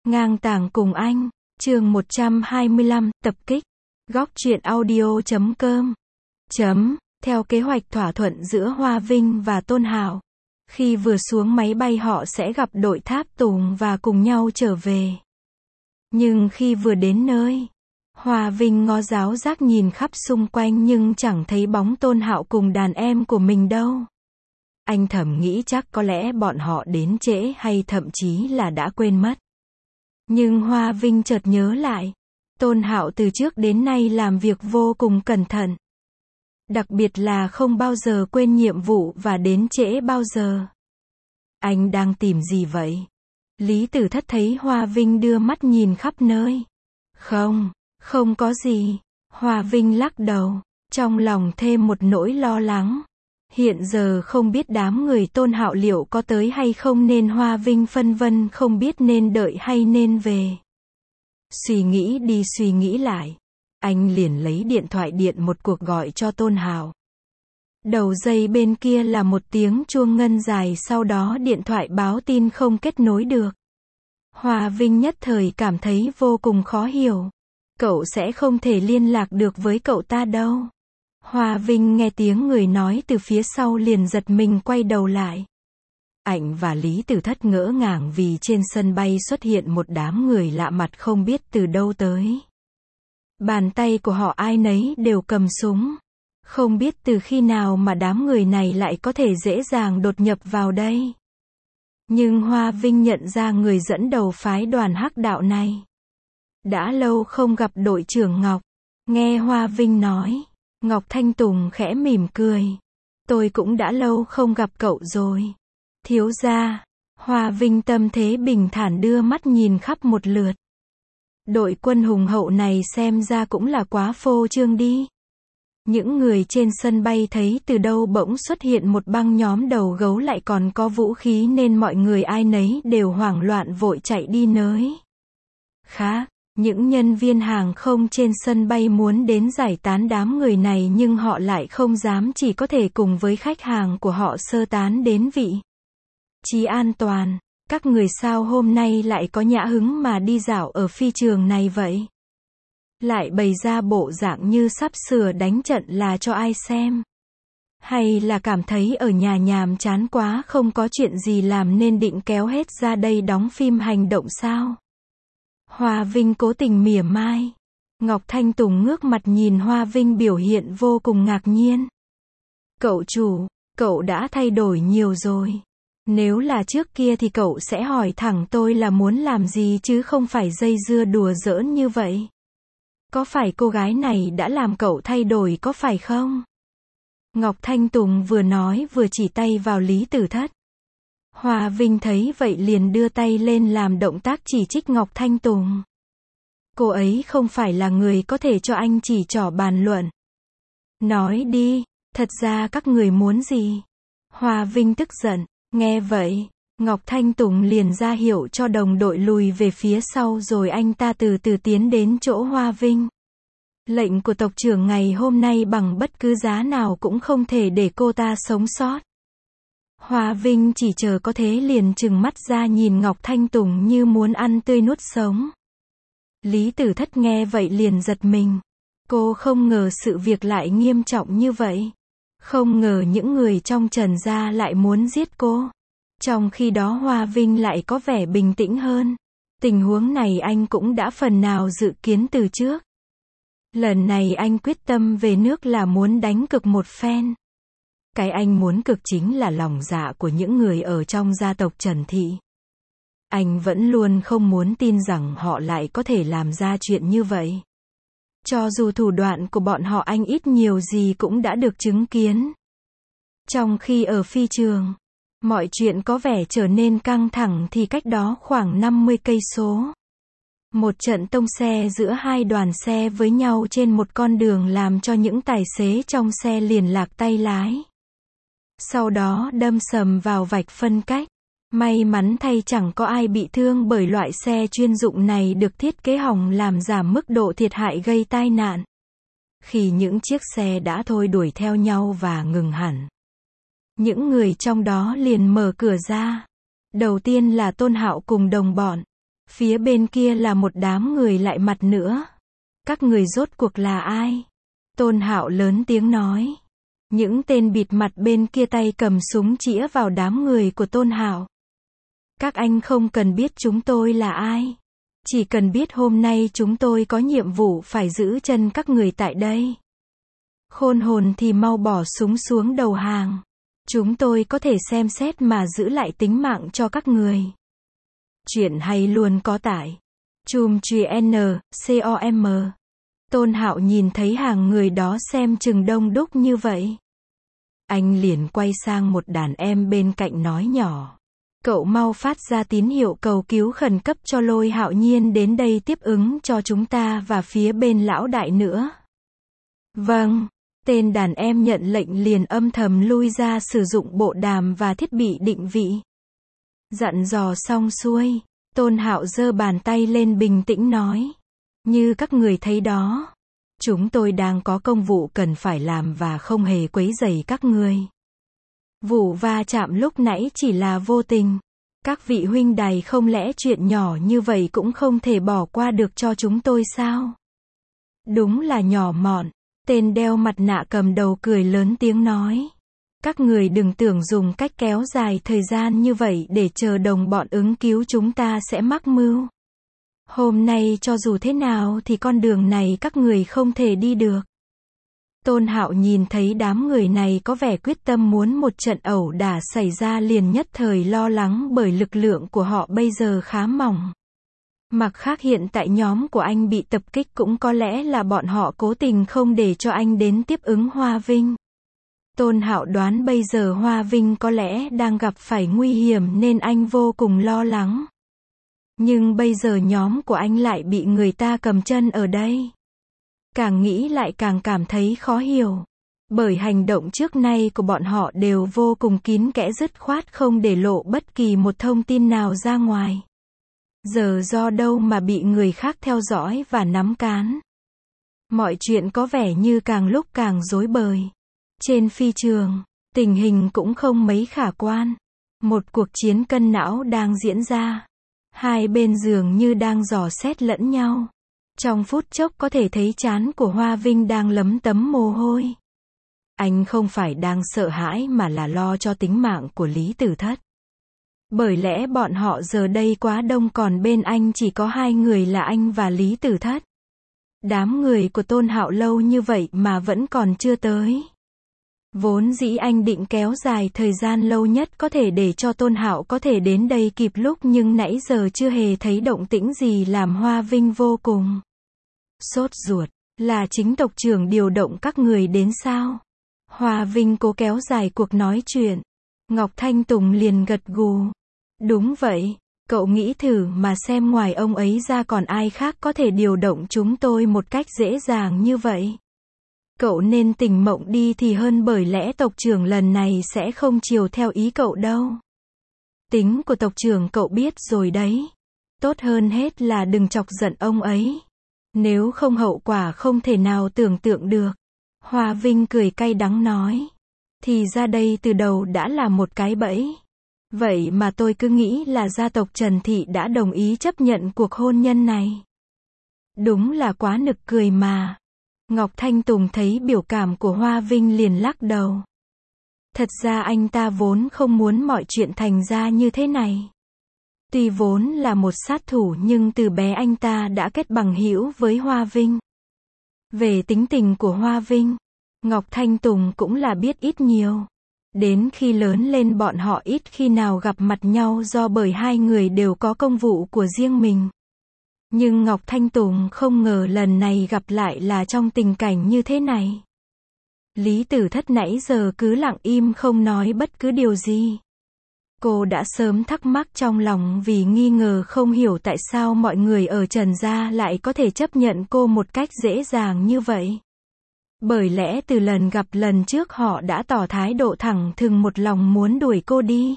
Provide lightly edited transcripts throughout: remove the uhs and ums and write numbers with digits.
Ngang tàng cùng anh, chương 125, tập kích. Góc truyện audio.com. Theo kế hoạch thỏa thuận giữa Hoa Vinh và Tôn Hạo, khi vừa xuống máy bay họ sẽ gặp đội Tháp Tùng và cùng nhau trở về. Nhưng khi vừa đến nơi, Hoa Vinh ngó giáo giác nhìn khắp xung quanh nhưng chẳng thấy bóng Tôn Hạo cùng đàn em của mình đâu. Anh thầm nghĩ chắc có lẽ bọn họ đến trễ hay thậm chí là đã quên mất. Nhưng Hoa Vinh chợt nhớ lại, Tôn Hạo từ trước đến nay làm việc vô cùng cẩn thận. Đặc biệt là không bao giờ quên nhiệm vụ và đến trễ bao giờ. Anh đang tìm gì vậy? Lý Tử Thất thấy Hoa Vinh đưa mắt nhìn khắp nơi. Không có gì. Hoa Vinh lắc đầu, trong lòng thêm một nỗi lo lắng. Hiện giờ không biết đám người Tôn Hạo liệu có tới hay không nên Hoa Vinh phân vân không biết nên đợi hay nên về. Suy nghĩ đi suy nghĩ lại, anh liền lấy điện thoại điện một cuộc gọi cho Tôn Hạo. Đầu dây bên kia là một tiếng chuông ngân dài, sau đó điện thoại báo tin không kết nối được. Hoa Vinh nhất thời cảm thấy vô cùng khó hiểu. Cậu sẽ không thể liên lạc được với cậu ta đâu. Hoa Vinh nghe tiếng người nói từ phía sau liền giật mình quay đầu lại. Anh và Lý Tử Thất ngỡ ngàng vì trên sân bay xuất hiện một đám người lạ mặt không biết từ đâu tới. Bàn tay của họ ai nấy đều cầm súng. Không biết từ khi nào mà đám người này lại có thể dễ dàng đột nhập vào đây. Nhưng Hoa Vinh nhận ra người dẫn đầu phái đoàn Hắc Đạo này. Đã lâu không gặp đội trưởng Ngọc. Nghe Hoa Vinh nói, Ngọc Thanh Tùng khẽ mỉm cười. Tôi cũng đã lâu không gặp cậu rồi. Thiếu gia. Hoa Vinh tâm thế bình thản đưa mắt nhìn khắp một lượt. Đội quân hùng hậu này xem ra cũng là quá phô trương đi. Những người trên sân bay thấy từ đâu bỗng xuất hiện một băng nhóm đầu gấu lại còn có vũ khí nên mọi người ai nấy đều hoảng loạn vội chạy đi nơi khác. Những nhân viên hàng không trên sân bay muốn đến giải tán đám người này nhưng họ lại không dám, chỉ có thể cùng với khách hàng của họ sơ tán đến vị trí an toàn. Các người sao hôm nay lại có nhã hứng mà đi dạo ở phi trường này vậy? Lại bày ra bộ dạng như sắp sửa đánh trận là cho ai xem? Hay là cảm thấy ở nhà nhàm chán quá không có chuyện gì làm nên định kéo hết ra đây đóng phim hành động sao? Hoa Vinh cố tình mỉa mai. Ngọc Thanh Tùng ngước mặt nhìn Hoa Vinh biểu hiện vô cùng ngạc nhiên. Cậu chủ, cậu đã thay đổi nhiều rồi. Nếu là trước kia thì cậu sẽ hỏi thẳng tôi là muốn làm gì chứ không phải dây dưa đùa giỡn như vậy. Có phải cô gái này đã làm cậu thay đổi có phải không? Ngọc Thanh Tùng vừa nói vừa chỉ tay vào Lý Tử Thất. Hoa Vinh thấy vậy liền đưa tay lên làm động tác chỉ trích Ngọc Thanh Tùng. Cô ấy không phải là người có thể cho anh chỉ trỏ bàn luận. Nói đi, thật ra các người muốn gì? Hoa Vinh tức giận. Nghe vậy, Ngọc Thanh Tùng liền ra hiệu cho đồng đội lùi về phía sau rồi anh ta từ từ tiến đến chỗ Hoa Vinh. Lệnh của tộc trưởng ngày hôm nay bằng bất cứ giá nào cũng không thể để cô ta sống sót. Hoa Vinh chỉ chờ có thế liền trừng mắt ra nhìn Ngọc Thanh Tùng như muốn ăn tươi nuốt sống. Lý Tử Thất nghe vậy liền giật mình. Cô không ngờ sự việc lại nghiêm trọng như vậy. Không ngờ những người trong Trần gia lại muốn giết cô. Trong khi đó Hoa Vinh lại có vẻ bình tĩnh hơn. Tình huống này anh cũng đã phần nào dự kiến từ trước. Lần này anh quyết tâm về nước là muốn đánh cực một phen. Cái anh muốn cực chính là lòng dạ của những người ở trong gia tộc Trần Thị. Anh vẫn luôn không muốn tin rằng họ lại có thể làm ra chuyện như vậy. Cho dù thủ đoạn của bọn họ anh ít nhiều gì cũng đã được chứng kiến. Trong khi ở phi trường, mọi chuyện có vẻ trở nên căng thẳng thì cách đó khoảng 50 cây số. Một trận tông xe giữa hai đoàn xe với nhau trên một con đường làm cho những tài xế trong xe liền lạc tay lái. Sau đó đâm sầm vào vạch phân cách. May mắn thay chẳng có ai bị thương bởi loại xe chuyên dụng này được thiết kế hỏng làm giảm mức độ thiệt hại gây tai nạn. Khi những chiếc xe đã thôi đuổi theo nhau và ngừng hẳn, những người trong đó liền mở cửa ra. Đầu tiên là Tôn Hạo cùng đồng bọn. Phía bên kia là một đám người lại mặt nữa. Các người rốt cuộc là ai? Tôn Hạo lớn tiếng nói. Những tên bịt mặt bên kia tay cầm súng chĩa vào đám người của Tôn Hạo. Các anh không cần biết chúng tôi là ai. Chỉ cần biết hôm nay chúng tôi có nhiệm vụ phải giữ chân các người tại đây. Khôn hồn thì mau bỏ súng xuống đầu hàng. Chúng tôi có thể xem xét mà giữ lại tính mạng cho các người. Chuyện hay luôn có tại Chùm Chùy N.com. Tôn Hạo nhìn thấy hàng người đó xem chừng đông đúc như vậy. Anh liền quay sang một đàn em bên cạnh nói nhỏ. Cậu mau phát ra tín hiệu cầu cứu khẩn cấp cho Lôi Hạo Nhiên đến đây tiếp ứng cho chúng ta và phía bên lão đại nữa. Vâng. Tên đàn em nhận lệnh liền âm thầm lui ra sử dụng bộ đàm và thiết bị định vị. Dặn dò xong xuôi, Tôn Hạo giơ bàn tay lên bình tĩnh nói. Như các người thấy đó, chúng tôi đang có công vụ cần phải làm và không hề quấy rầy các người. Vụ va chạm lúc nãy chỉ là vô tình. Các vị huynh đài không lẽ chuyện nhỏ như vậy cũng không thể bỏ qua được cho chúng tôi sao? Đúng là nhỏ mọn. Tên đeo mặt nạ cầm đầu cười lớn tiếng nói. Các người đừng tưởng dùng cách kéo dài thời gian như vậy để chờ đồng bọn ứng cứu chúng ta sẽ mắc mưu. Hôm nay cho dù thế nào thì con đường này các người không thể đi được. Tôn Hạo nhìn thấy đám người này có vẻ quyết tâm muốn một trận ẩu đả xảy ra liền nhất thời lo lắng bởi lực lượng của họ bây giờ khá mỏng. Mặt khác hiện tại nhóm của anh bị tập kích cũng có lẽ là bọn họ cố tình không để cho anh đến tiếp ứng Hoa Vinh. Tôn Hạo đoán bây giờ Hoa Vinh có lẽ đang gặp phải nguy hiểm nên anh vô cùng lo lắng. Nhưng bây giờ nhóm của anh lại bị người ta cầm chân ở đây. Càng nghĩ lại càng cảm thấy khó hiểu. Bởi hành động trước nay của bọn họ đều vô cùng kín kẽ dứt khoát không để lộ bất kỳ một thông tin nào ra ngoài. Giờ do đâu mà bị người khác theo dõi và nắm cán. Mọi chuyện có vẻ như càng lúc càng rối bời. Trên phi trường, tình hình cũng không mấy khả quan. Một cuộc chiến cân não đang diễn ra. Hai bên dường như đang dò xét lẫn nhau. Trong phút chốc có thể thấy trán của Hoa Vinh đang lấm tấm mồ hôi. Anh không phải đang sợ hãi mà là lo cho tính mạng của Lý Tử Thất. Bởi lẽ bọn họ giờ đây quá đông còn bên anh chỉ có hai người là anh và Lý Tử Thất. Đám người của Tôn Hạo lâu như vậy mà vẫn còn chưa tới. Vốn dĩ anh định kéo dài thời gian lâu nhất có thể để cho Tôn Hạo có thể đến đây kịp lúc nhưng nãy giờ chưa hề thấy động tĩnh gì làm Hoa Vinh vô cùng sốt ruột. Là chính tộc trưởng điều động các người đến sao? Hoa Vinh cố kéo dài cuộc nói chuyện. Ngọc Thanh Tùng liền gật gù. Đúng vậy, cậu nghĩ thử mà xem ngoài ông ấy ra còn ai khác có thể điều động chúng tôi một cách dễ dàng như vậy. Cậu nên tỉnh mộng đi thì hơn bởi lẽ tộc trưởng lần này sẽ không chiều theo ý cậu đâu. Tính của tộc trưởng cậu biết rồi đấy. Tốt hơn hết là đừng chọc giận ông ấy. Nếu không hậu quả không thể nào tưởng tượng được. Hoa Vinh cười cay đắng nói. Thì ra đây từ đầu đã là một cái bẫy. Vậy mà tôi cứ nghĩ là gia tộc Trần Thị đã đồng ý chấp nhận cuộc hôn nhân này. Đúng là quá nực cười mà. Ngọc Thanh Tùng thấy biểu cảm của Hoa Vinh liền lắc đầu. Thật ra anh ta vốn không muốn mọi chuyện thành ra như thế này. Tuy vốn là một sát thủ nhưng từ bé anh ta đã kết bằng hữu với Hoa Vinh. Về tính tình của Hoa Vinh, Ngọc Thanh Tùng cũng là biết ít nhiều. Đến khi lớn lên bọn họ ít khi nào gặp mặt nhau do bởi hai người đều có công vụ của riêng mình. Nhưng Ngọc Thanh Tùng không ngờ lần này gặp lại là trong tình cảnh như thế này. Lý Tử Thất nãy giờ cứ lặng im không nói bất cứ điều gì. Cô đã sớm thắc mắc trong lòng vì nghi ngờ không hiểu tại sao mọi người ở Trần Gia lại có thể chấp nhận cô một cách dễ dàng như vậy. Bởi lẽ từ lần gặp lần trước họ đã tỏ thái độ thẳng thừng một lòng muốn đuổi cô đi.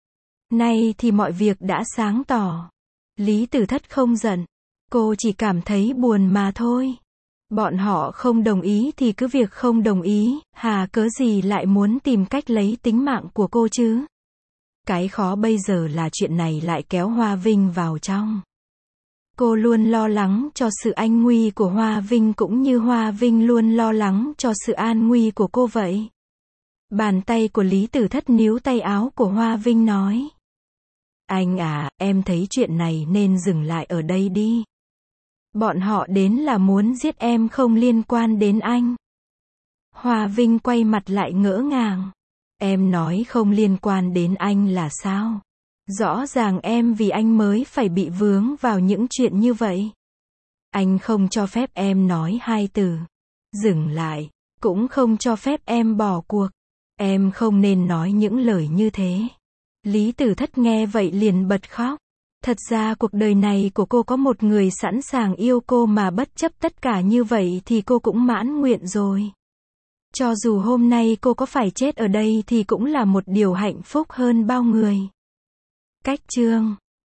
Nay thì mọi việc đã sáng tỏ. Lý Tử Thất không giận. Cô chỉ cảm thấy buồn mà thôi. Bọn họ không đồng ý thì cứ việc không đồng ý, hà cớ gì lại muốn tìm cách lấy tính mạng của cô chứ? Cái khó bây giờ là chuyện này lại kéo Hoa Vinh vào trong. Cô luôn lo lắng cho sự an nguy của Hoa Vinh cũng như Hoa Vinh luôn lo lắng cho sự an nguy của cô vậy. Bàn tay của Lý Tử Thất níu tay áo của Hoa Vinh nói. Anh à, em thấy chuyện này nên dừng lại ở đây đi. Bọn họ đến là muốn giết em không liên quan đến anh. Hoa Vinh quay mặt lại ngỡ ngàng. Em nói không liên quan đến anh là sao? Rõ ràng em vì anh mới phải bị vướng vào những chuyện như vậy. Anh không cho phép em nói hai từ dừng lại, cũng không cho phép em bỏ cuộc. Em không nên nói những lời như thế. Lý Tử Thất nghe vậy liền bật khóc. Thật ra cuộc đời này của cô có một người sẵn sàng yêu cô mà bất chấp tất cả như vậy thì cô cũng mãn nguyện rồi. Cho dù hôm nay cô có phải chết ở đây thì cũng là một điều hạnh phúc hơn bao người. Cách chương